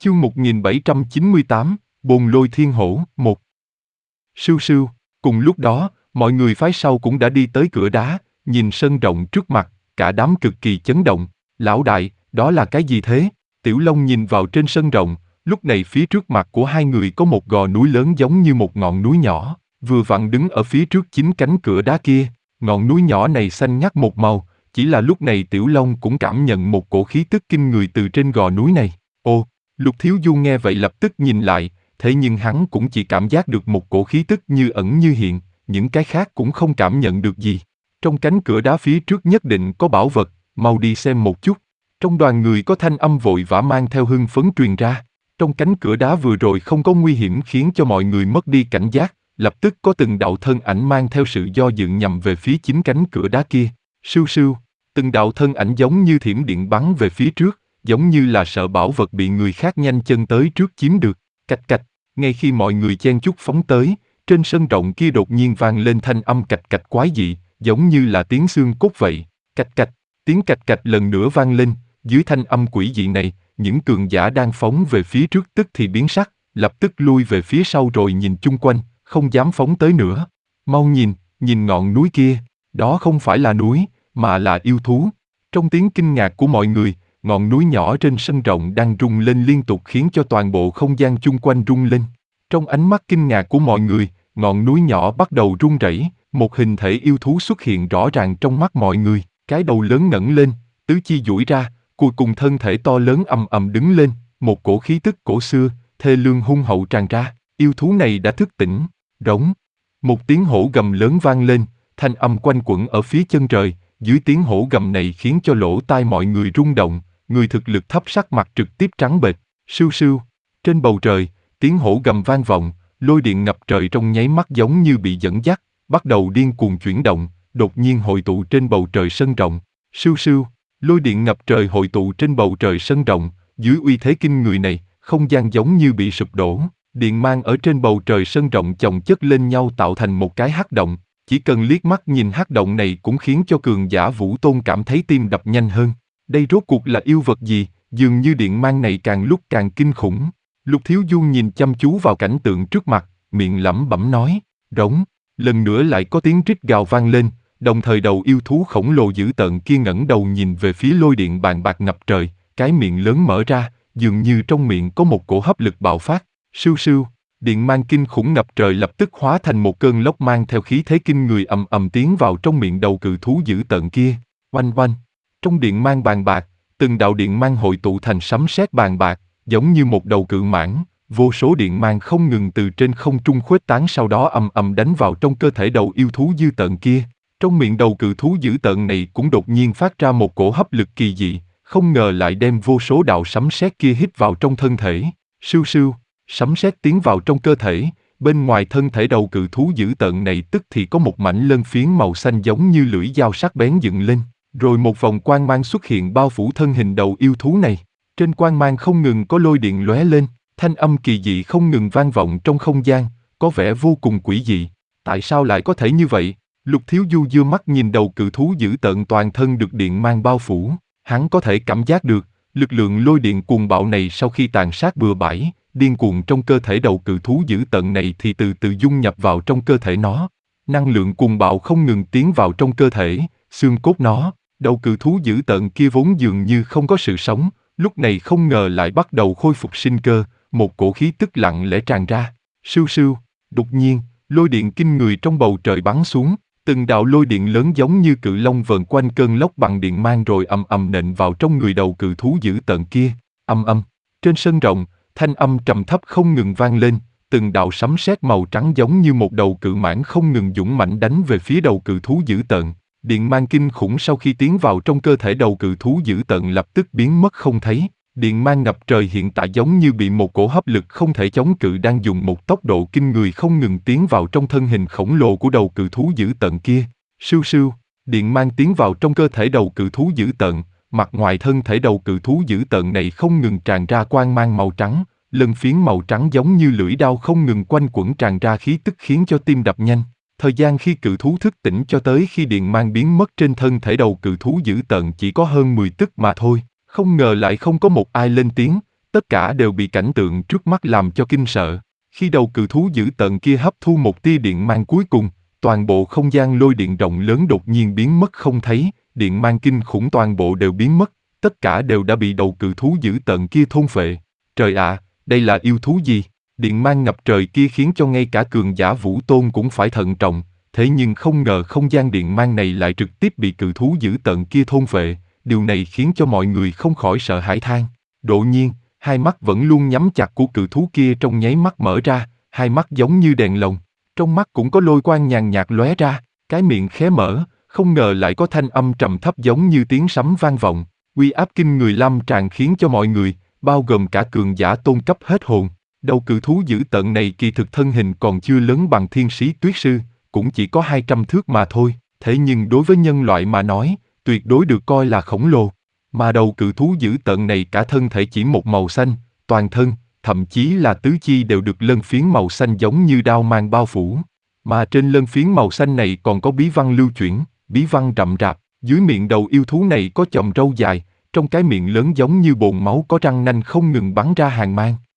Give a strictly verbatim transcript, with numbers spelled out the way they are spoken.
Chương một nghìn bảy trăm chín mươi tám, Bồn Lôi Thiên Hổ, một. Sưu sưu, cùng lúc đó, mọi người phái sau cũng đã đi tới cửa đá, nhìn sân rộng trước mặt, cả đám cực kỳ chấn động. Lão đại, đó là cái gì thế? Tiểu Long nhìn vào trên sân rộng, lúc này phía trước mặt của hai người có một gò núi lớn giống như một ngọn núi nhỏ, vừa vặn đứng ở phía trước chính cánh cửa đá kia. Ngọn núi nhỏ này xanh ngắt một màu, chỉ là lúc này Tiểu Long cũng cảm nhận một cổ khí tức kinh người từ trên gò núi này. Ồ! Lục Thiếu Du nghe vậy lập tức nhìn lại, thế nhưng hắn cũng chỉ cảm giác được một cổ khí tức như ẩn như hiện, những cái khác cũng không cảm nhận được gì. Trong cánh cửa đá phía trước nhất định có bảo vật, mau đi xem một chút. Trong đoàn người có thanh âm vội vã mang theo hưng phấn truyền ra. Trong cánh cửa đá vừa rồi không có nguy hiểm khiến cho mọi người mất đi cảnh giác, lập tức có từng đạo thân ảnh mang theo sự do dự nhằm về phía chính cánh cửa đá kia. Sưu sưu, từng đạo thân ảnh giống như thiểm điện bắn về phía trước, giống như là sợ bảo vật bị người khác nhanh chân tới trước chiếm được. Cạch cạch, ngay khi mọi người chen chúc phóng tới, trên sân rộng kia đột nhiên vang lên thanh âm cạch cạch quái dị, giống như là tiếng xương cốt vậy. Cạch cạch, tiếng cạch cạch lần nữa vang lên, dưới thanh âm quỷ dị này, những cường giả đang phóng về phía trước tức thì biến sắc, lập tức lui về phía sau rồi nhìn chung quanh, không dám phóng tới nữa. Mau nhìn, nhìn ngọn núi kia, đó không phải là núi, mà là yêu thú. Trong tiếng kinh ngạc của mọi người, ngọn núi nhỏ trên sân rộng đang rung lên liên tục khiến cho toàn bộ không gian chung quanh rung lên. Trong ánh mắt kinh ngạc của mọi người, ngọn núi nhỏ bắt đầu rung rẩy, một hình thể yêu thú xuất hiện rõ ràng trong mắt mọi người, cái đầu lớn ngẩng lên, tứ chi duỗi ra, cuối cùng thân thể to lớn ầm ầm đứng lên, một cổ khí tức cổ xưa, thê lương hung hậu tràn ra, yêu thú này đã thức tỉnh, rống. Một tiếng hổ gầm lớn vang lên, thanh âm quanh quẩn ở phía chân trời, dưới tiếng hổ gầm này khiến cho lỗ tai mọi người rung động. Người thực lực thấp sắc mặt trực tiếp trắng bệch. Sưu sưu, trên bầu trời, tiếng hổ gầm vang vọng, lôi điện ngập trời trong nháy mắt giống như bị dẫn dắt, bắt đầu điên cuồng chuyển động, đột nhiên hội tụ trên bầu trời sân rộng. Sưu sưu, lôi điện ngập trời hội tụ trên bầu trời sân rộng, dưới uy thế kinh người này, không gian giống như bị sụp đổ, điện mang ở trên bầu trời sân rộng chồng chất lên nhau tạo thành một cái hắc động, chỉ cần liếc mắt nhìn hắc động này cũng khiến cho cường giả Vũ Tôn cảm thấy tim đập nhanh hơn. Đây rốt cuộc là yêu vật gì, dường như điện mang này càng lúc càng kinh khủng. Lục Thiếu Du nhìn chăm chú vào cảnh tượng trước mặt, miệng lẩm bẩm nói, rống, lần nữa lại có tiếng rít gào vang lên, đồng thời đầu yêu thú khổng lồ dữ tợn kia ngẩng đầu nhìn về phía lôi điện bàn bạc ngập trời, cái miệng lớn mở ra, dường như trong miệng có một cổ hấp lực bạo phát. Sưu sưu, điện mang kinh khủng ngập trời lập tức hóa thành một cơn lốc mang theo khí thế kinh người ầm ầm tiến vào trong miệng đầu cự thú dữ tợn kia. Oanh oanh. Trong điện mang bàn bạc, từng đạo điện mang hội tụ thành sấm sét bàn bạc, giống như một đầu cự mãng, vô số điện mang không ngừng từ trên không trung khuếch tán sau đó ầm ầm đánh vào trong cơ thể đầu yêu thú dữ tợn kia. Trong miệng đầu cự thú dữ tợn này cũng đột nhiên phát ra một cổ hấp lực kỳ dị, không ngờ lại đem vô số đạo sấm sét kia hít vào trong thân thể. Sưu sưu, sấm sét tiến vào trong cơ thể, bên ngoài thân thể đầu cự thú dữ tợn này tức thì có một mảnh lân phiến màu xanh giống như lưỡi dao sắc bén dựng lên. Rồi một vòng quang mang xuất hiện bao phủ thân hình đầu yêu thú này. Trên quang mang không ngừng có lôi điện lóe lên, thanh âm kỳ dị không ngừng vang vọng trong không gian, có vẻ vô cùng quỷ dị. Tại sao lại có thể như vậy? Lục Thiếu Du giơ mắt nhìn đầu cự thú dữ tợn toàn thân được điện mang bao phủ. Hắn có thể cảm giác được, lực lượng lôi điện cuồng bạo này sau khi tàn sát bừa bãi, điên cuồng trong cơ thể đầu cự thú dữ tợn này thì từ từ dung nhập vào trong cơ thể nó. Năng lượng cuồng bạo không ngừng tiến vào trong cơ thể, xương cốt nó. Đầu cự thú dữ tợn kia vốn dường như không có sự sống, lúc này không ngờ lại bắt đầu khôi phục sinh cơ, một cổ khí tức lặng lẽ tràn ra. Sưu sưu, đột nhiên, lôi điện kinh người trong bầu trời bắn xuống, từng đạo lôi điện lớn giống như cự long vờn quanh cơn lốc bằng điện mang rồi ầm ầm nện vào trong người đầu cự thú dữ tợn kia. Âm âm, trên sân rộng, thanh âm trầm thấp không ngừng vang lên, từng đạo sấm sét màu trắng giống như một đầu cự mãng không ngừng dũng mãnh đánh về phía đầu cự thú dữ tợn. Điện mang kinh khủng sau khi tiến vào trong cơ thể đầu cự thú dữ tợn lập tức biến mất không thấy. Điện mang ngập trời hiện tại giống như bị một cổ hấp lực không thể chống cự đang dùng một tốc độ kinh người không ngừng tiến vào trong thân hình khổng lồ của đầu cự thú dữ tợn kia. Sưu sưu, điện mang tiến vào trong cơ thể đầu cự thú dữ tợn, mặt ngoài thân thể đầu cự thú dữ tợn này không ngừng tràn ra quang mang màu trắng, lân phiến màu trắng giống như lưỡi đao không ngừng quanh quẩn tràn ra khí tức khiến cho tim đập nhanh. Thời gian khi cự thú thức tỉnh cho tới khi điện mang biến mất trên thân thể đầu cự thú dữ tợn chỉ có hơn mười tức mà thôi, không ngờ lại không có một ai lên tiếng, tất cả đều bị cảnh tượng trước mắt làm cho kinh sợ. Khi đầu cự thú dữ tợn kia hấp thu một tia điện mang cuối cùng, toàn bộ không gian lôi điện rộng lớn đột nhiên biến mất không thấy, điện mang kinh khủng toàn bộ đều biến mất, tất cả đều đã bị đầu cự thú dữ tợn kia thôn phệ. Trời ạ, đây là yêu thú gì? Điện mang ngập trời kia khiến cho ngay cả cường giả vũ tôn cũng phải thận trọng, thế nhưng không ngờ không gian điện mang này lại trực tiếp bị cự thú dữ tợn kia thôn phệ, điều này khiến cho mọi người không khỏi sợ hãi than. Đột nhiên, hai mắt vẫn luôn nhắm chặt của cự thú kia trong nháy mắt mở ra, hai mắt giống như đèn lồng, trong mắt cũng có lôi quang nhàn nhạt lóe ra, cái miệng khé mở, không ngờ lại có thanh âm trầm thấp giống như tiếng sấm vang vọng, uy áp kinh người lâm tràn khiến cho mọi người, bao gồm cả cường giả tôn cấp hết hồn. Đầu cự thú dữ tợn này kỳ thực thân hình còn chưa lớn bằng thiên sĩ tuyết sư, cũng chỉ có hai trăm thước mà thôi, thế nhưng đối với nhân loại mà nói, tuyệt đối được coi là khổng lồ. Mà đầu cự thú dữ tợn này cả thân thể chỉ một màu xanh, toàn thân, thậm chí là tứ chi đều được lân phiến màu xanh giống như đao mang bao phủ. Mà trên lân phiến màu xanh này còn có bí văn lưu chuyển, bí văn rậm rạp, dưới miệng đầu yêu thú này có chòm râu dài, trong cái miệng lớn giống như bồn máu có răng nanh không ngừng bắn ra hàn mang.